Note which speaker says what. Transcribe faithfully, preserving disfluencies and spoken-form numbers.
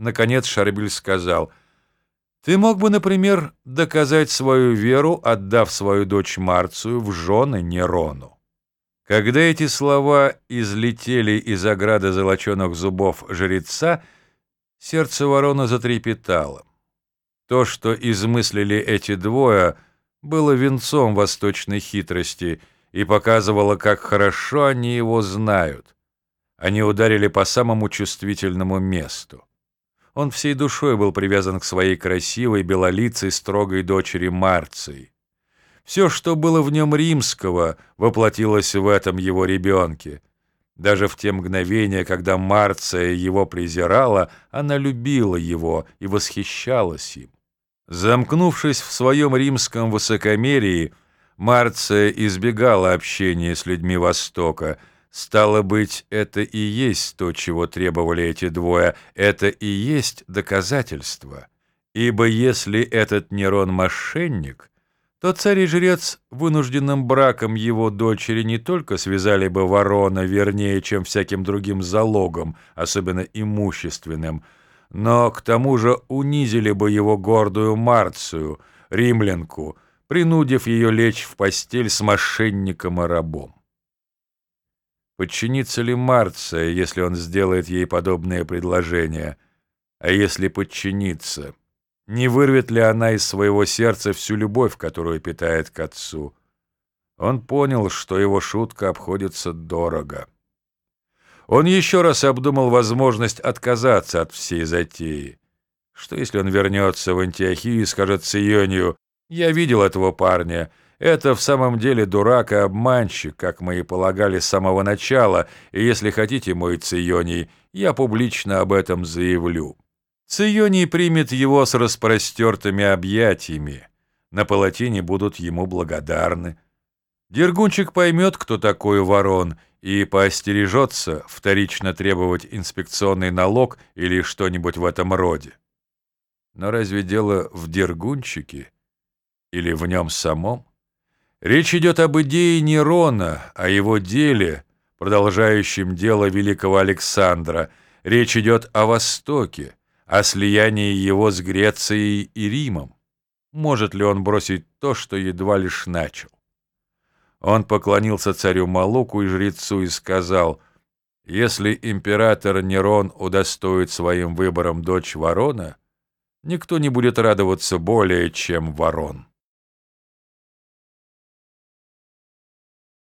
Speaker 1: Наконец Шарбиль сказал: «Ты мог бы, например, доказать свою веру, отдав свою дочь Марцию в жены Нерону». Когда эти слова излетели из ограды золоченых зубов жреца, сердце ворона затрепетало. То, что измыслили эти двое, было венцом восточной хитрости и показывало, как хорошо они его знают. Они ударили по самому чувствительному месту. Он всей душой был привязан к своей красивой, белолицей, строгой дочери Марции. Все, что было в нем римского, воплотилось в этом его ребенке. Даже в те мгновения, когда Марция его презирала, она любила его и восхищалась им. Замкнувшись в своем римском высокомерии, Марция избегала общения с людьми Востока. Стало быть, это и есть то, чего требовали эти двое, это и есть доказательство. Ибо если этот Нерон мошенник, то царь и жрец вынужденным браком его дочери не только связали бы ворона вернее, чем всяким другим залогом, особенно имущественным, но к тому же унизили бы его гордую Марцию, римлянку, принудив ее лечь в постель с мошенником и рабом. Подчинится ли Марция, если он сделает ей подобное предложение? А если подчинится, не вырвет ли она из своего сердца всю любовь, которую питает к отцу? Он понял, что его шутка обходится дорого. Он еще раз обдумал возможность отказаться от всей затеи. Что если он вернется в Антиохию и скажет Ционию: «Я видел этого парня. Это в самом деле дурак и обманщик, как мы и полагали с самого начала, и если хотите, мой Ционий, я публично об этом заявлю». Ционий примет его с распростертыми объятиями. На палатине будут ему благодарны. Дергунчик поймет, кто такой ворон, и поостережется вторично требовать инспекционный налог или что-нибудь в этом роде. Но разве дело в Дергунчике или в нем самом? Речь идет об идее Нерона, о его деле, продолжающем дело великого Александра. Речь идет о Востоке, о слиянии его с Грецией и Римом. Может ли он бросить то, что едва лишь начал? Он поклонился царю Малуку и жрецу и сказал: «Если император Нерон удостоит своим выбором дочь ворона, никто не будет радоваться более, чем ворон».